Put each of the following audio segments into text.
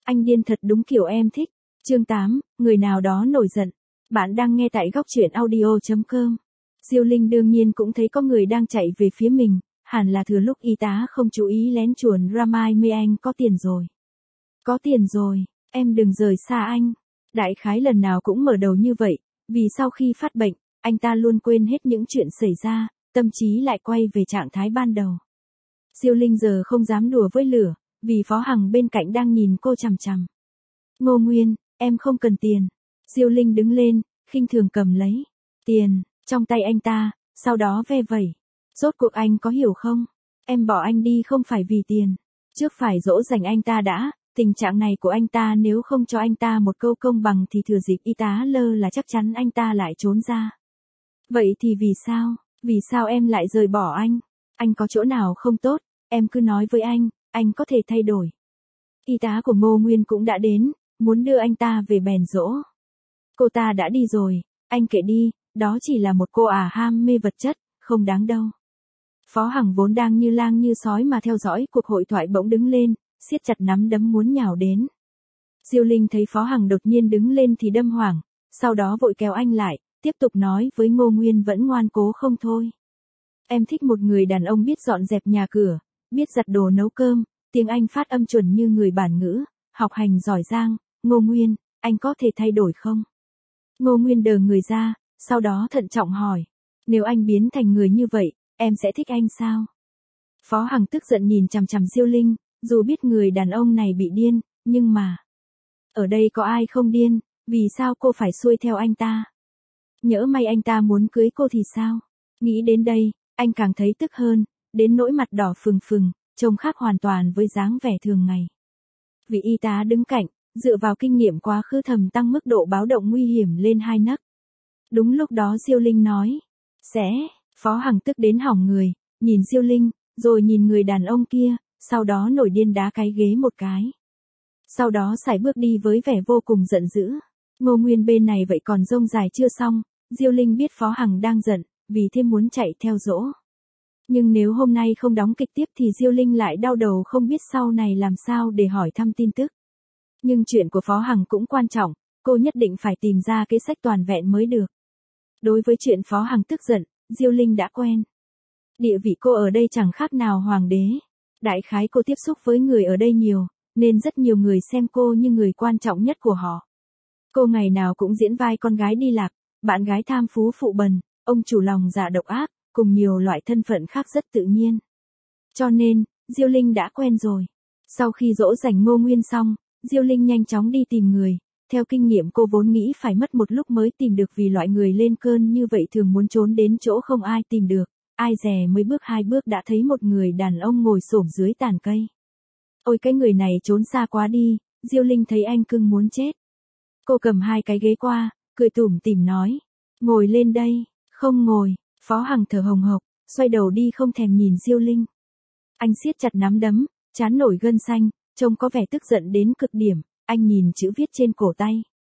Anh điên thật đúng kiểu em thích. Chương 8, người nào đó nổi giận. Bạn đang nghe tại góc truyện audio.com. Diêu Linh đương nhiên cũng thấy có người đang chạy về phía mình, hẳn là thừa lúc y tá không chú ý lén chuồn Ramai mê anh có tiền rồi. Có tiền rồi, em đừng rời xa anh. Đại khái lần nào cũng mở đầu như vậy, vì sau khi phát bệnh, anh ta luôn quên hết những chuyện xảy ra, tâm trí lại quay về trạng thái ban đầu. Diêu Linh giờ không dám đùa với lửa, vì Phó Hằng bên cạnh đang nhìn cô chằm chằm. Ngô Nguyên, em không cần tiền. Diêu Linh đứng lên, khinh thường cầm lấy tiền trong tay anh ta, sau đó ve vẩy. Rốt cuộc anh có hiểu không? Em bỏ anh đi không phải vì tiền. Trước phải dỗ dành anh ta đã, tình trạng này của anh ta nếu không cho anh ta một câu công bằng thì thừa dịp y tá lơ là chắc chắn anh ta lại trốn ra. Vậy thì vì sao? Vì sao em lại rời bỏ anh? Anh có chỗ nào không tốt, em cứ nói với anh có thể thay đổi. Y tá của Ngô Nguyên cũng đã đến, muốn đưa anh ta về bèn dỗ. Cô ta đã đi rồi, anh kệ đi, đó chỉ là một cô ham mê vật chất, không đáng đâu. Phó Hằng vốn đang như lang như sói mà theo dõi cuộc hội thoại bỗng đứng lên, siết chặt nắm đấm muốn nhào đến. Diêu Linh thấy Phó Hằng đột nhiên đứng lên thì đâm hoảng, sau đó vội kéo anh lại, tiếp tục nói với Ngô Nguyên vẫn ngoan cố không thôi. Em thích một người đàn ông biết dọn dẹp nhà cửa, biết giặt đồ nấu cơm, tiếng Anh phát âm chuẩn như người bản ngữ, học hành giỏi giang. Ngô Nguyên, anh có thể thay đổi không? Ngô Nguyên đờ người ra, sau đó thận trọng hỏi. Nếu anh biến thành người như vậy, em sẽ thích anh sao? Phó Hằng tức giận nhìn chằm chằm Diêu Linh, dù biết người đàn ông này bị điên, nhưng mà... Ở đây có ai không điên, vì sao cô phải xuôi theo anh ta? Nhỡ may anh ta muốn cưới cô thì sao? Nghĩ đến đây, anh càng thấy tức hơn, đến nỗi mặt đỏ phừng phừng, trông khác hoàn toàn với dáng vẻ thường ngày. Vị y tá đứng cạnh, dựa vào kinh nghiệm quá khứ thầm tăng mức độ báo động nguy hiểm lên 2 nấc. Đúng lúc đó Diêu Linh nói, Phó Hằng tức đến hỏng người, nhìn Diêu Linh, rồi nhìn người đàn ông kia, sau đó nổi điên đá cái ghế một cái. Sau đó sải bước đi với vẻ vô cùng giận dữ. Ngô Nguyên bên này vậy còn rông dài chưa xong, Diêu Linh biết Phó Hằng đang giận, vì thế muốn chạy theo dỗ. Nhưng nếu hôm nay không đóng kịch tiếp thì Diêu Linh lại đau đầu không biết sau này làm sao để hỏi thăm tin tức. Nhưng chuyện của Phó Hằng cũng quan trọng, cô nhất định phải tìm ra kế sách toàn vẹn mới được. Đối với chuyện Phó Hằng tức giận, Diêu Linh đã quen. Địa vị cô ở đây chẳng khác nào hoàng đế. Đại khái cô tiếp xúc với người ở đây nhiều, nên rất nhiều người xem cô như người quan trọng nhất của họ. Cô ngày nào cũng diễn vai con gái đi lạc, bạn gái tham phú phụ bần, ông chủ lòng dạ độc ác, cùng nhiều loại thân phận khác rất tự nhiên. Cho nên, Diêu Linh đã quen rồi. Sau khi dỗ dành Ngô Nguyên xong, Diêu Linh nhanh chóng đi tìm người. Theo kinh nghiệm cô vốn nghĩ phải mất một lúc mới tìm được vì loại người lên cơn như vậy thường muốn trốn đến chỗ không ai tìm được. Ai dè mới bước 2 bước đã thấy một người đàn ông ngồi xổm dưới tàn cây. Ôi cái người này trốn xa quá đi, Diêu Linh thấy anh cưng muốn chết. Cô cầm 2 cái ghế qua, cười tủm tỉm nói. Ngồi lên đây, không ngồi. Phó Hằng thở hồng hộc, xoay đầu đi không thèm nhìn Diêu Linh. Anh siết chặt nắm đấm, trán nổi gân xanh, trông có vẻ tức giận đến cực điểm, anh nhìn chữ viết trên cổ tay.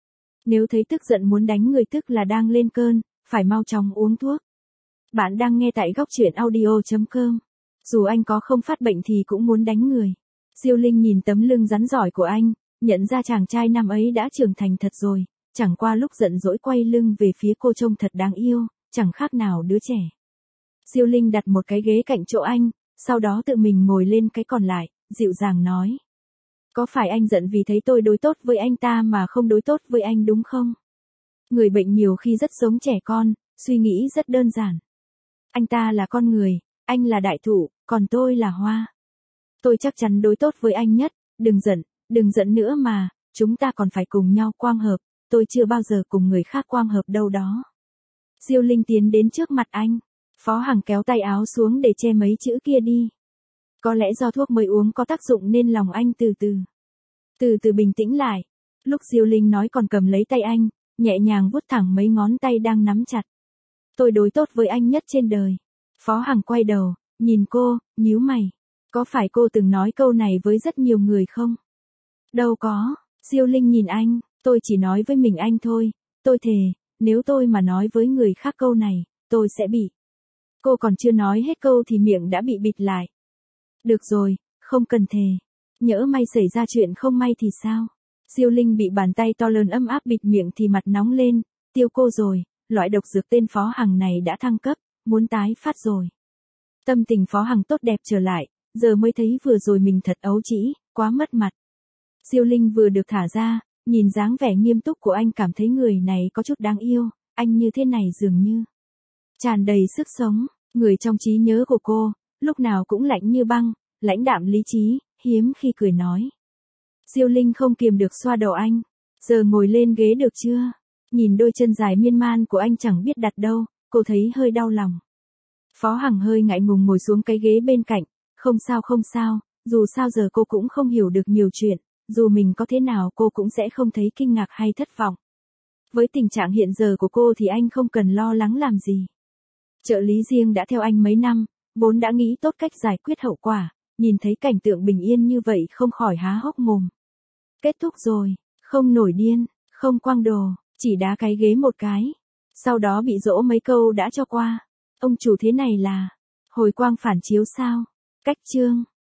Nếu thấy tức giận muốn đánh người tức là đang lên cơn, phải mau chóng uống thuốc. Bạn đang nghe tại góc truyện audio.com. Dù anh có không phát bệnh thì cũng muốn đánh người. Diêu Linh nhìn tấm lưng rắn giỏi của anh, nhận ra chàng trai năm ấy đã trưởng thành thật rồi, chẳng qua lúc giận dỗi quay lưng về phía cô trông thật đáng yêu, chẳng khác nào đứa trẻ. Diêu Linh đặt một cái ghế cạnh chỗ anh, sau đó tự mình ngồi lên cái còn lại, dịu dàng nói. Có phải anh giận vì thấy tôi đối tốt với anh ta mà không đối tốt với anh đúng không? Người bệnh nhiều khi rất giống trẻ con, suy nghĩ rất đơn giản. Anh ta là con người, anh là đại thụ, còn tôi là hoa. Tôi chắc chắn đối tốt với anh nhất, đừng giận nữa mà, chúng ta còn phải cùng nhau quang hợp, tôi chưa bao giờ cùng người khác quang hợp đâu đó. Diêu Linh tiến đến trước mặt anh, Phó Hằng kéo tay áo xuống để che mấy chữ kia đi. Có lẽ do thuốc mới uống có tác dụng nên lòng anh từ từ bình tĩnh lại. Lúc Diêu Linh nói còn cầm lấy tay anh, nhẹ nhàng vuốt thẳng mấy ngón tay đang nắm chặt. Tôi đối tốt với anh nhất trên đời. Phó Hằng quay đầu, nhìn cô, nhíu mày. Có phải cô từng nói câu này với rất nhiều người không? Đâu có, Diêu Linh nhìn anh, tôi chỉ nói với mình anh thôi, tôi thề, nếu tôi mà nói với người khác câu này, tôi sẽ bị. Cô còn chưa nói hết câu thì miệng đã bị bịt lại. Được rồi, không cần thề. nhỡ may xảy ra chuyện không may thì sao? Diêu Linh bị bàn tay to lớn ấm áp bịt miệng thì mặt nóng lên, tiêu cô rồi, loại độc dược tên Phó Hằng này đã thăng cấp, muốn tái phát rồi. Tâm tình Phó Hằng tốt đẹp trở lại, giờ mới thấy vừa rồi mình thật ấu trĩ, quá mất mặt. Diêu Linh vừa được thả ra, nhìn dáng vẻ nghiêm túc của anh cảm thấy người này có chút đáng yêu, anh như thế này dường như tràn đầy sức sống, người trong trí nhớ của cô, lúc nào cũng lạnh như băng, lãnh đạm lý trí, hiếm khi cười nói. Diêu Linh không kiềm được xoa đầu anh, giờ ngồi lên ghế được chưa? Nhìn đôi chân dài miên man của anh chẳng biết đặt đâu, cô thấy hơi đau lòng. Phó Hằng hơi ngại ngùng ngồi xuống cái ghế bên cạnh, không sao, dù sao giờ cô cũng không hiểu được nhiều chuyện, dù mình có thế nào cô cũng sẽ không thấy kinh ngạc hay thất vọng. Với tình trạng hiện giờ của cô thì anh không cần lo lắng làm gì. Trợ lý riêng đã theo anh mấy năm, vốn đã nghĩ tốt cách giải quyết hậu quả, nhìn thấy cảnh tượng bình yên như vậy không khỏi há hốc mồm. Kết thúc rồi, không nổi điên, không quăng đồ, chỉ đá cái ghế một cái. Sau đó bị dỗ mấy câu đã cho qua. Ông chủ thế này là hồi quang phản chiếu sao? Cách chương